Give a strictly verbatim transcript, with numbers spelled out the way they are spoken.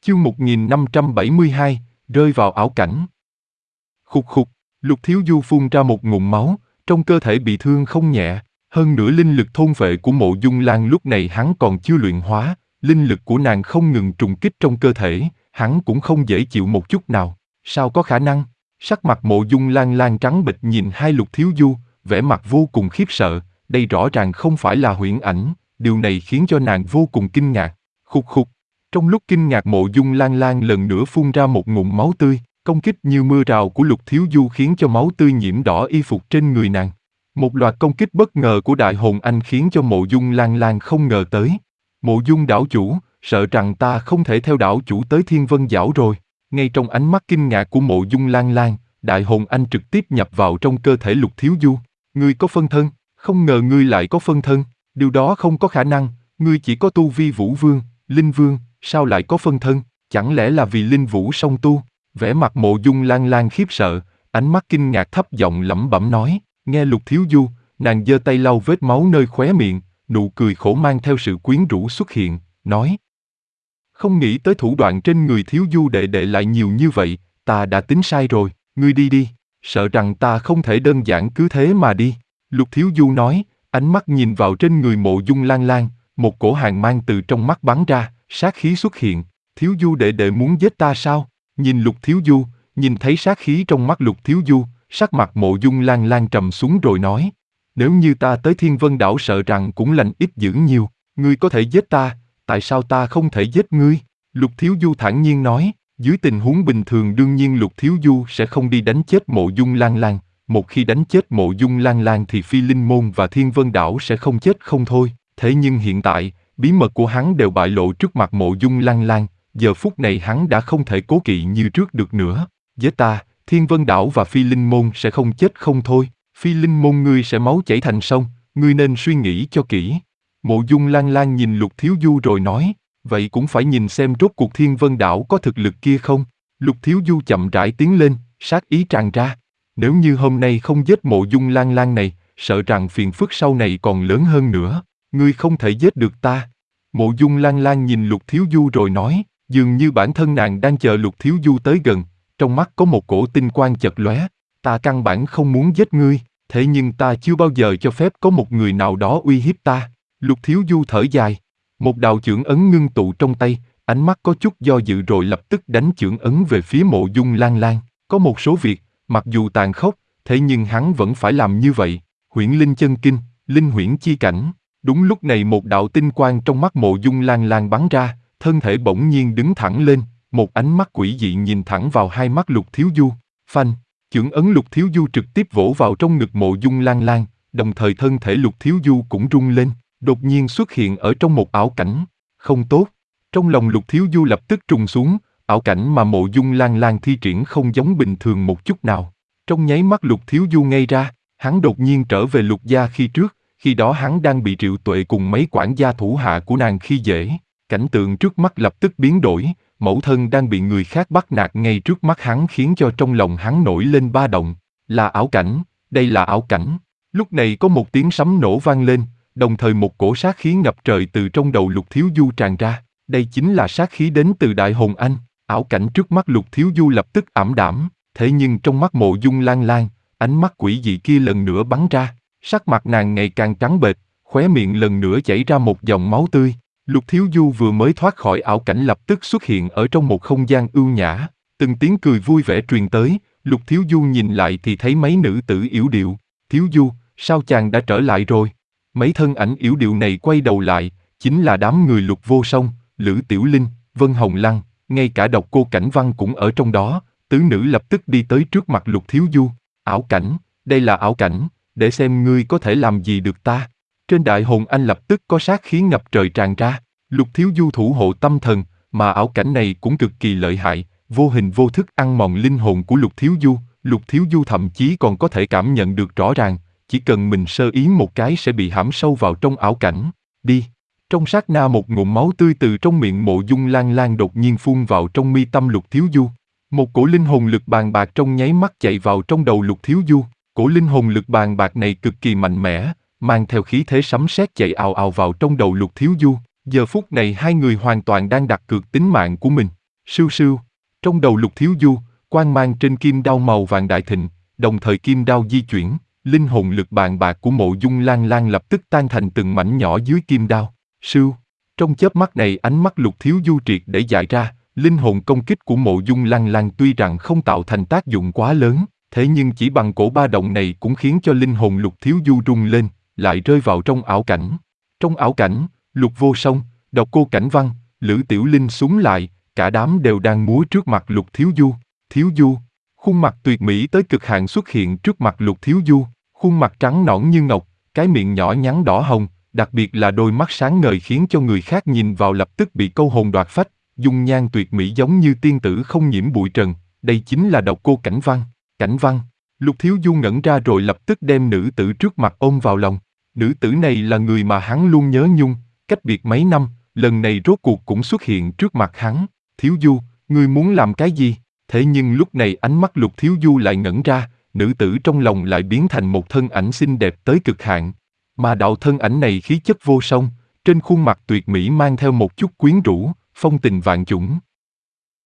Chương một nghìn năm trăm bảy mươi hai, rơi vào ảo cảnh. Khục khục, Lục Thiếu Du phun ra một ngụm máu, trong cơ thể bị thương không nhẹ, hơn nữa linh lực thôn phệ của Mộ Dung Lan lúc này hắn còn chưa luyện hóa, linh lực của nàng không ngừng trùng kích trong cơ thể, hắn cũng không dễ chịu một chút nào, sao có khả năng? Sắc mặt Mộ Dung Lan Lan trắng bệch nhìn hai Lục Thiếu Du, vẻ mặt vô cùng khiếp sợ, đây rõ ràng không phải là huyễn ảnh, điều này khiến cho nàng vô cùng kinh ngạc. Khục khục. Trong lúc kinh ngạc Mộ Dung Lan Lan lần nữa phun ra một ngụm máu tươi, công kích như mưa rào của Lục Thiếu Du khiến cho máu tươi nhiễm đỏ y phục trên người nàng. Một loạt công kích bất ngờ của Đại Hồn Anh khiến cho Mộ Dung Lan Lan không ngờ tới. Mộ Dung đảo chủ, sợ rằng ta không thể theo đảo chủ tới Thiên Vân Giảo rồi. Ngay trong ánh mắt kinh ngạc của Mộ Dung Lan Lan, Đại Hồn Anh trực tiếp nhập vào trong cơ thể Lục Thiếu Du. Ngươi có phân thân, không ngờ ngươi lại có phân thân, điều đó không có khả năng, ngươi chỉ có tu vi Vũ Vương, Linh Vương. Sao lại có phân thân, chẳng lẽ là vì linh vũ song tu? Vẻ mặt Mộ Dung Lan Lan khiếp sợ, ánh mắt kinh ngạc thấp giọng lẩm bẩm nói, nghe Lục Thiếu Du, nàng giơ tay lau vết máu nơi khóe miệng, nụ cười khổ mang theo sự quyến rũ xuất hiện, nói. Không nghĩ tới thủ đoạn trên người Thiếu Du đệ đệ lại nhiều như vậy, ta đã tính sai rồi, ngươi đi đi, sợ rằng ta không thể đơn giản cứ thế mà đi. Lục Thiếu Du nói, ánh mắt nhìn vào trên người Mộ Dung Lan Lan, một cổ hàn mang từ trong mắt bắn ra. Sát khí xuất hiện, Thiếu Du đệ đệ muốn giết ta sao? Nhìn Lục Thiếu Du, nhìn thấy sát khí trong mắt Lục Thiếu Du, sắc mặt Mộ Dung Lan Lan trầm xuống rồi nói, nếu như ta tới Thiên Vân Đảo sợ rằng cũng lành ít dữ nhiều, ngươi có thể giết ta, tại sao ta không thể giết ngươi? Lục Thiếu Du thản nhiên nói, dưới tình huống bình thường đương nhiên Lục Thiếu Du sẽ không đi đánh chết Mộ Dung Lan Lan, một khi đánh chết Mộ Dung Lan Lan thì Phi Linh Môn và Thiên Vân Đảo sẽ không chết không thôi, thế nhưng hiện tại, bí mật của hắn đều bại lộ trước mặt Mộ Dung Lan Lan, giờ phút này hắn đã không thể cố kỵ như trước được nữa. Với ta, Thiên Vân Đảo và Phi Linh Môn sẽ không chết không thôi, Phi Linh Môn ngươi sẽ máu chảy thành sông, ngươi nên suy nghĩ cho kỹ. Mộ Dung Lan Lan nhìn Lục Thiếu Du rồi nói, vậy cũng phải nhìn xem rốt cuộc Thiên Vân Đảo có thực lực kia không. Lục Thiếu Du chậm rãi tiến lên, sát ý tràn ra. Nếu như hôm nay không giết Mộ Dung Lan Lan này, sợ rằng phiền phức sau này còn lớn hơn nữa. Ngươi không thể giết được ta. Mộ Dung Lan Lan nhìn Lục Thiếu Du rồi nói, dường như bản thân nàng đang chờ Lục Thiếu Du tới gần, trong mắt có một cổ tinh quang chật lóe, ta căn bản không muốn giết ngươi, thế nhưng ta chưa bao giờ cho phép có một người nào đó uy hiếp ta. Lục Thiếu Du thở dài, một đạo chưởng ấn ngưng tụ trong tay, ánh mắt có chút do dự rồi lập tức đánh chưởng ấn về phía Mộ Dung Lan Lan. Có một số việc, mặc dù tàn khốc, thế nhưng hắn vẫn phải làm như vậy. Huyễn Linh Chân Kinh, Linh Huyễn Chi Cảnh. Đúng lúc này một đạo tinh quang trong mắt Mộ Dung Lan Lan bắn ra, thân thể bỗng nhiên đứng thẳng lên, một ánh mắt quỷ dị nhìn thẳng vào hai mắt Lục Thiếu Du. Phanh, chưởng ấn Lục Thiếu Du trực tiếp vỗ vào trong ngực Mộ Dung Lan Lan, đồng thời thân thể Lục Thiếu Du cũng rung lên, đột nhiên xuất hiện ở trong một ảo cảnh. Không tốt, trong lòng Lục Thiếu Du lập tức trùng xuống, ảo cảnh mà Mộ Dung Lan Lan thi triển không giống bình thường một chút nào. Trong nháy mắt Lục Thiếu Du ngây ra, hắn đột nhiên trở về Lục gia khi trước. Khi đó hắn đang bị Triệu Tuệ cùng mấy quản gia thủ hạ của nàng khi dễ, cảnh tượng trước mắt lập tức biến đổi, mẫu thân đang bị người khác bắt nạt ngay trước mắt hắn khiến cho trong lòng hắn nổi lên ba động, là ảo cảnh, đây là ảo cảnh. Lúc này có một tiếng sấm nổ vang lên, đồng thời một cổ sát khí ngập trời từ trong đầu Lục Thiếu Du tràn ra, đây chính là sát khí đến từ Đại Hồn Anh. Ảo cảnh trước mắt Lục Thiếu Du lập tức ảm đạm, thế nhưng trong mắt Mộ Dung Lan Lan, ánh mắt quỷ dị kia lần nữa bắn ra. Sắc mặt nàng ngày càng trắng bệch, khóe miệng lần nữa chảy ra một dòng máu tươi. Lục Thiếu Du vừa mới thoát khỏi ảo cảnh lập tức xuất hiện ở trong một không gian ưu nhã. Từng tiếng cười vui vẻ truyền tới, Lục Thiếu Du nhìn lại thì thấy mấy nữ tử yểu điệu. Thiếu Du, sao chàng đã trở lại rồi? Mấy thân ảnh yểu điệu này quay đầu lại, chính là đám người Lục Vô Song, Lữ Tiểu Linh, Vân Hồng Lăng, ngay cả Độc Cô Cảnh Văn cũng ở trong đó. Tứ nữ lập tức đi tới trước mặt Lục Thiếu Du. Ảo cảnh, đây là ảo cảnh. Để xem ngươi có thể làm gì được ta. Trên Đại Hồn Anh lập tức có sát khí ngập trời tràn ra. Lục Thiếu Du thủ hộ tâm thần, mà ảo cảnh này cũng cực kỳ lợi hại, vô hình vô thức ăn mòn linh hồn của Lục Thiếu Du. Lục Thiếu Du thậm chí còn có thể cảm nhận được rõ ràng, chỉ cần mình sơ ý một cái sẽ bị hãm sâu vào trong ảo cảnh. Đi. Trong sát na một ngụm máu tươi từ trong miệng Mộ Dung Lan Lan đột nhiên phun vào trong mi tâm Lục Thiếu Du. Một cổ linh hồn lực bàn bạc trong nháy mắt chạy vào trong đầu Lục Thiếu Du. Cổ linh hồn lực bàn bạc này cực kỳ mạnh mẽ, mang theo khí thế sấm sét chạy ào ào vào trong đầu Lục Thiếu Du. Giờ phút này hai người hoàn toàn đang đặt cược tính mạng của mình. Sưu sưu, trong đầu Lục Thiếu Du, quang mang trên kim đao màu vàng đại thịnh, đồng thời kim đao di chuyển, linh hồn lực bàn bạc của Mộ Dung Lan Lan lập tức tan thành từng mảnh nhỏ dưới kim đao. Sưu, trong chớp mắt này ánh mắt Lục Thiếu Du triệt để dại ra, linh hồn công kích của Mộ Dung Lan Lan tuy rằng không tạo thành tác dụng quá lớn, thế nhưng chỉ bằng cổ ba động này cũng khiến cho linh hồn Lục Thiếu Du rung lên, lại rơi vào trong ảo cảnh. Trong ảo cảnh, Lục Vô Song, Độc Cô Cảnh Văn, Lữ Tiểu Linh súng lại, cả đám đều đang múa trước mặt Lục Thiếu Du. Thiếu Du, khuôn mặt tuyệt mỹ tới cực hạn xuất hiện trước mặt Lục Thiếu Du, khuôn mặt trắng nõn như ngọc, cái miệng nhỏ nhắn đỏ hồng, đặc biệt là đôi mắt sáng ngời khiến cho người khác nhìn vào lập tức bị câu hồn đoạt phách, dung nhan tuyệt mỹ giống như tiên tử không nhiễm bụi trần, đây chính là Độc Cô Cảnh Văn. Cảnh Văn, Lục Thiếu Du ngẩn ra rồi lập tức đem nữ tử trước mặt ôm vào lòng. Nữ tử này là người mà hắn luôn nhớ nhung, cách biệt mấy năm, lần này rốt cuộc cũng xuất hiện trước mặt hắn. Thiếu Du, ngươi muốn làm cái gì? Thế nhưng lúc này ánh mắt Lục Thiếu Du lại ngẩn ra, nữ tử trong lòng lại biến thành một thân ảnh xinh đẹp tới cực hạn. Mà đạo thân ảnh này khí chất vô song, trên khuôn mặt tuyệt mỹ mang theo một chút quyến rũ, phong tình vạn chủng.